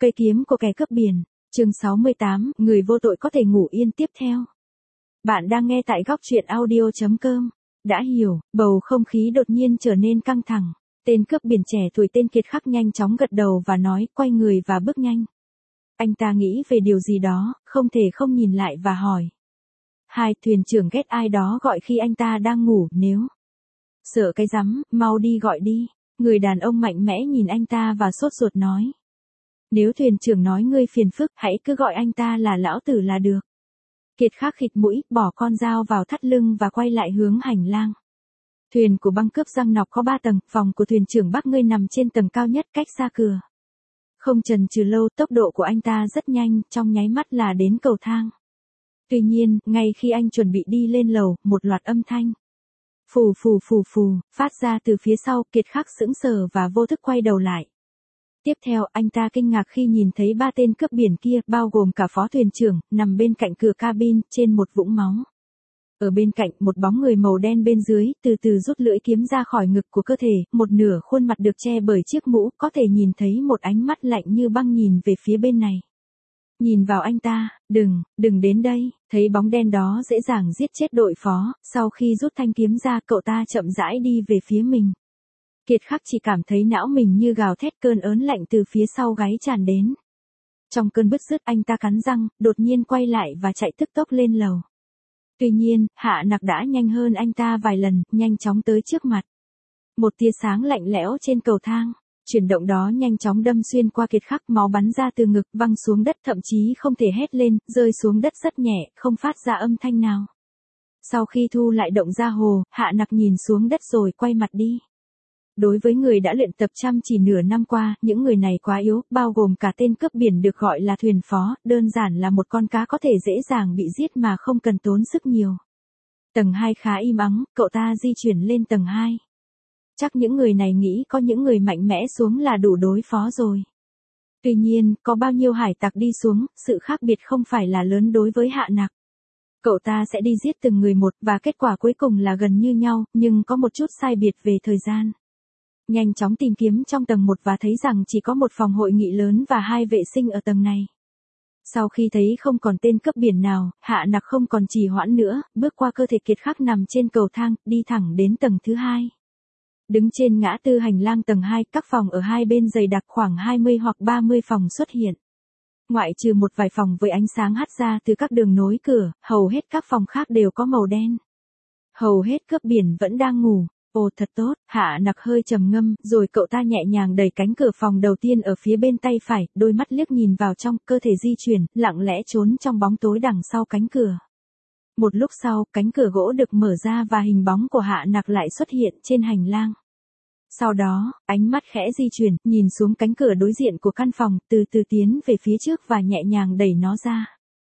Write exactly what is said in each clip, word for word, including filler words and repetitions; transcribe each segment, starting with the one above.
Cây kiếm của kẻ cướp biển. Chương sáu mươi tám, người vô tội có thể ngủ yên tiếp theo. Bạn đang nghe tại góc truyện audio chấm com. Đã hiểu, bầu không khí đột nhiên trở nên căng thẳng. Tên cướp biển trẻ tuổi tên Kiệt Khắc nhanh chóng gật đầu và nói, quay người và bước nhanh. Anh ta nghĩ về điều gì đó, không thể không nhìn lại và hỏi. Hai, thuyền trưởng ghét ai đó gọi khi anh ta đang ngủ, nếu sợ cái rắm, mau đi gọi đi. Người đàn ông mạnh mẽ nhìn anh ta và sốt ruột nói. Nếu thuyền trưởng nói ngươi phiền phức, hãy cứ gọi anh ta là lão tử là được. Kiệt Khắc khịt mũi, bỏ con dao vào thắt lưng và quay lại hướng hành lang. Thuyền của băng cướp răng nọc có ba tầng, phòng của thuyền trưởng Bắc ngươi nằm trên tầng cao nhất cách xa cửa. Không chần chừ lâu, tốc độ của anh ta rất nhanh, trong nháy mắt là đến cầu thang. Tuy nhiên, ngay khi anh chuẩn bị đi lên lầu, một loạt âm thanh phù phù phù phù phát ra từ phía sau. Kiệt Khắc sững sờ và vô thức quay đầu lại. Tiếp theo, anh ta kinh ngạc khi nhìn thấy ba tên cướp biển kia, bao gồm cả phó thuyền trưởng, nằm bên cạnh cửa cabin, trên một vũng máu. Ở bên cạnh, một bóng người màu đen bên dưới, từ từ rút lưỡi kiếm ra khỏi ngực của cơ thể, một nửa khuôn mặt được che bởi chiếc mũ, có thể nhìn thấy một ánh mắt lạnh như băng nhìn về phía bên này. Nhìn vào anh ta, đừng, đừng đến đây. Thấy bóng đen đó dễ dàng giết chết đội phó, sau khi rút thanh kiếm ra, cậu ta chậm rãi đi về phía mình. Kiệt Khắc chỉ cảm thấy não mình như gào thét, cơn ớn lạnh từ phía sau gáy tràn đến. Trong cơn bứt rứt, anh ta cắn răng, đột nhiên quay lại và chạy tức tốc lên lầu. Tuy nhiên, Hạ Nặc đã nhanh hơn anh ta vài lần, nhanh chóng tới trước mặt. Một tia sáng lạnh lẽo trên cầu thang. Chuyển động đó nhanh chóng đâm xuyên qua Kiệt Khắc, máu bắn ra từ ngực, văng xuống đất, thậm chí không thể hét lên, rơi xuống đất rất nhẹ, không phát ra âm thanh nào. Sau khi thu lại động ra hồ, Hạ Nặc nhìn xuống đất rồi quay mặt đi. Đối với người đã luyện tập chăm chỉ nửa năm qua, những người này quá yếu, bao gồm cả tên cướp biển được gọi là thuyền phó, đơn giản là một con cá có thể dễ dàng bị giết mà không cần tốn sức nhiều. Tầng hai khá im ắng, cậu ta di chuyển lên tầng hai. Chắc những người này nghĩ có những người mạnh mẽ xuống là đủ đối phó rồi. Tuy nhiên, có bao nhiêu hải tặc đi xuống, sự khác biệt không phải là lớn đối với Hạ Nặc. Cậu ta sẽ đi giết từng người một và kết quả cuối cùng là gần như nhau, nhưng có một chút sai biệt về thời gian. Nhanh chóng tìm kiếm trong tầng một và thấy rằng chỉ có một phòng hội nghị lớn và hai vệ sinh ở tầng này. Sau khi thấy không còn tên cướp biển nào, Hạ Nặc không còn trì hoãn nữa, bước qua cơ thể Kiệt Khắc nằm trên cầu thang, đi thẳng đến tầng thứ hai. Đứng trên ngã tư hành lang tầng hai, các phòng ở hai bên dày đặc, khoảng hai mươi hoặc ba mươi phòng xuất hiện. Ngoại trừ một vài phòng với ánh sáng hắt ra từ các đường nối cửa, hầu hết các phòng khác đều có màu đen. Hầu hết cướp biển vẫn đang ngủ. Ồ, thật tốt. Hạ Nặc hơi trầm ngâm, rồi cậu ta nhẹ nhàng đẩy cánh cửa phòng đầu tiên ở phía bên tay phải, đôi mắt liếc nhìn vào trong, cơ thể di chuyển, lặng lẽ trốn trong bóng tối đằng sau cánh cửa. Một lúc sau, cánh cửa gỗ được mở ra và hình bóng của Hạ Nặc lại xuất hiện trên hành lang. Sau đó, ánh mắt khẽ di chuyển, nhìn xuống cánh cửa đối diện của căn phòng, từ từ tiến về phía trước và nhẹ nhàng đẩy nó ra.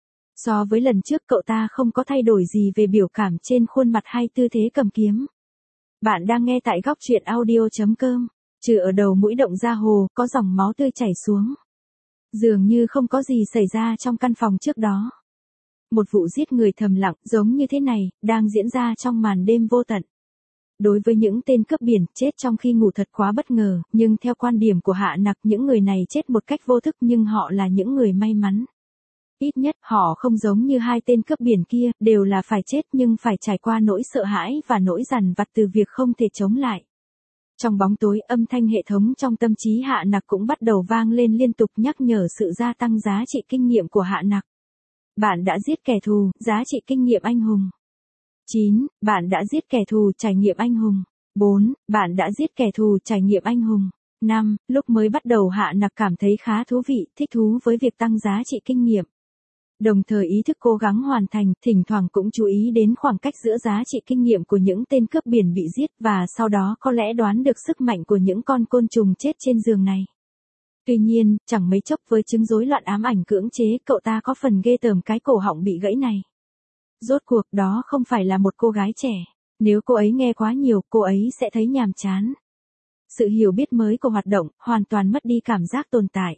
So với lần trước, cậu ta không có thay đổi gì về biểu cảm trên khuôn mặt hay tư thế cầm kiếm. Bạn đang nghe tại góc truyện audio chấm com. Trừ ở đầu mũi động ra hồ, có dòng máu tươi chảy xuống. Dường như không có gì xảy ra trong căn phòng trước đó. Một vụ giết người thầm lặng, giống như thế này, đang diễn ra trong màn đêm vô tận. Đối với những tên cướp biển, chết trong khi ngủ thật quá bất ngờ, nhưng theo quan điểm của Hạ Nặc, những người này chết một cách vô thức nhưng họ là những người may mắn. Ít nhất, họ không giống như hai tên cướp biển kia, đều là phải chết nhưng phải trải qua nỗi sợ hãi và nỗi dằn vặt từ việc không thể chống lại. Trong bóng tối, âm thanh hệ thống trong tâm trí Hạ Nặc cũng bắt đầu vang lên liên tục, nhắc nhở sự gia tăng giá trị kinh nghiệm của Hạ Nặc. Bạn đã giết kẻ thù, giá trị kinh nghiệm anh hùng. chín. Bạn đã giết kẻ thù, trải nghiệm anh hùng. bốn. Bạn đã giết kẻ thù, trải nghiệm anh hùng. năm. Lúc mới bắt đầu Hạ Nặc cảm thấy khá thú vị, thích thú với việc tăng giá trị kinh nghiệm. Đồng thời ý thức cố gắng hoàn thành, thỉnh thoảng cũng chú ý đến khoảng cách giữa giá trị kinh nghiệm của những tên cướp biển bị giết và sau đó có lẽ đoán được sức mạnh của những con côn trùng chết trên giường này. Tuy nhiên, chẳng mấy chốc với chứng rối loạn ám ảnh cưỡng chế, cậu ta có phần ghê tởm cái cổ họng bị gãy này. Rốt cuộc đó không phải là một cô gái trẻ. Nếu cô ấy nghe quá nhiều, cô ấy sẽ thấy nhàm chán. Sự hiểu biết mới của hoạt động, hoàn toàn mất đi cảm giác tồn tại.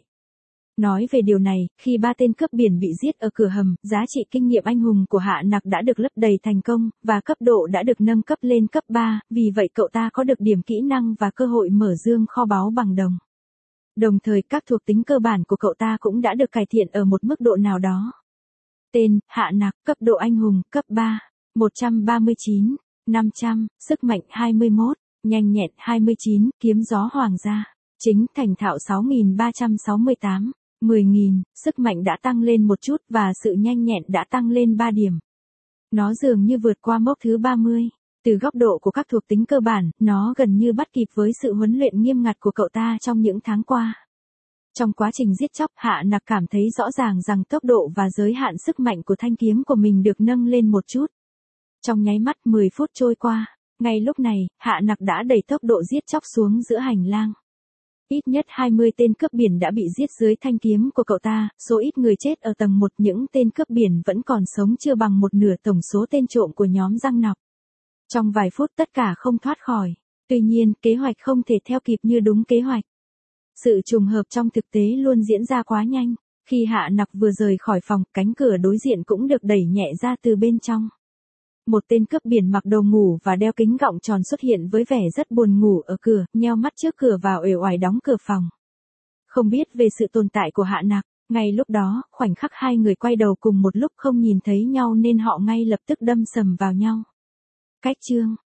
Nói về điều này, khi ba tên cướp biển bị giết ở cửa hầm, giá trị kinh nghiệm anh hùng của Hạ Nặc đã được lấp đầy thành công, và cấp độ đã được nâng cấp lên cấp ba, vì vậy cậu ta có được điểm kỹ năng và cơ hội mở dương kho báu bằng đồng. Đồng thời các thuộc tính cơ bản của cậu ta cũng đã được cải thiện ở một mức độ nào đó. Tên, Hạ Nặc, cấp độ anh hùng, cấp ba, một trăm ba mươi chín, năm trăm, sức mạnh hai mươi mốt, nhanh nhẹn hai mươi chín, kiếm gió hoàng gia, chính thành thạo sáu nghìn ba trăm sáu mươi tám, mười nghìn, sức mạnh đã tăng lên một chút và sự nhanh nhẹn đã tăng lên ba điểm. Nó dường như vượt qua mốc thứ ba mươi. Từ góc độ của các thuộc tính cơ bản, nó gần như bắt kịp với sự huấn luyện nghiêm ngặt của cậu ta trong những tháng qua. Trong quá trình giết chóc, Hạ Nặc cảm thấy rõ ràng rằng tốc độ và giới hạn sức mạnh của thanh kiếm của mình được nâng lên một chút. Trong nháy mắt mười phút trôi qua, ngay lúc này, Hạ Nặc đã đẩy tốc độ giết chóc xuống giữa hành lang. Ít nhất hai mươi tên cướp biển đã bị giết dưới thanh kiếm của cậu ta, số ít người chết ở tầng một, những tên cướp biển vẫn còn sống chưa bằng một nửa tổng số tên trộm của nhóm răng nọc. Trong vài phút tất cả không thoát khỏi. Tuy nhiên, kế hoạch không thể theo kịp như đúng kế hoạch. Sự trùng hợp trong thực tế luôn diễn ra quá nhanh. Khi Hạ Nặc vừa rời khỏi phòng, cánh cửa đối diện cũng được đẩy nhẹ ra từ bên trong. Một tên cướp biển mặc đồ ngủ và đeo kính gọng tròn xuất hiện với vẻ rất buồn ngủ ở cửa, nheo mắt trước cửa vào uể oải đóng cửa phòng. Không biết về sự tồn tại của Hạ Nặc, ngay lúc đó, khoảnh khắc hai người quay đầu cùng một lúc không nhìn thấy nhau nên họ ngay lập tức đâm sầm vào nhau. Cách chương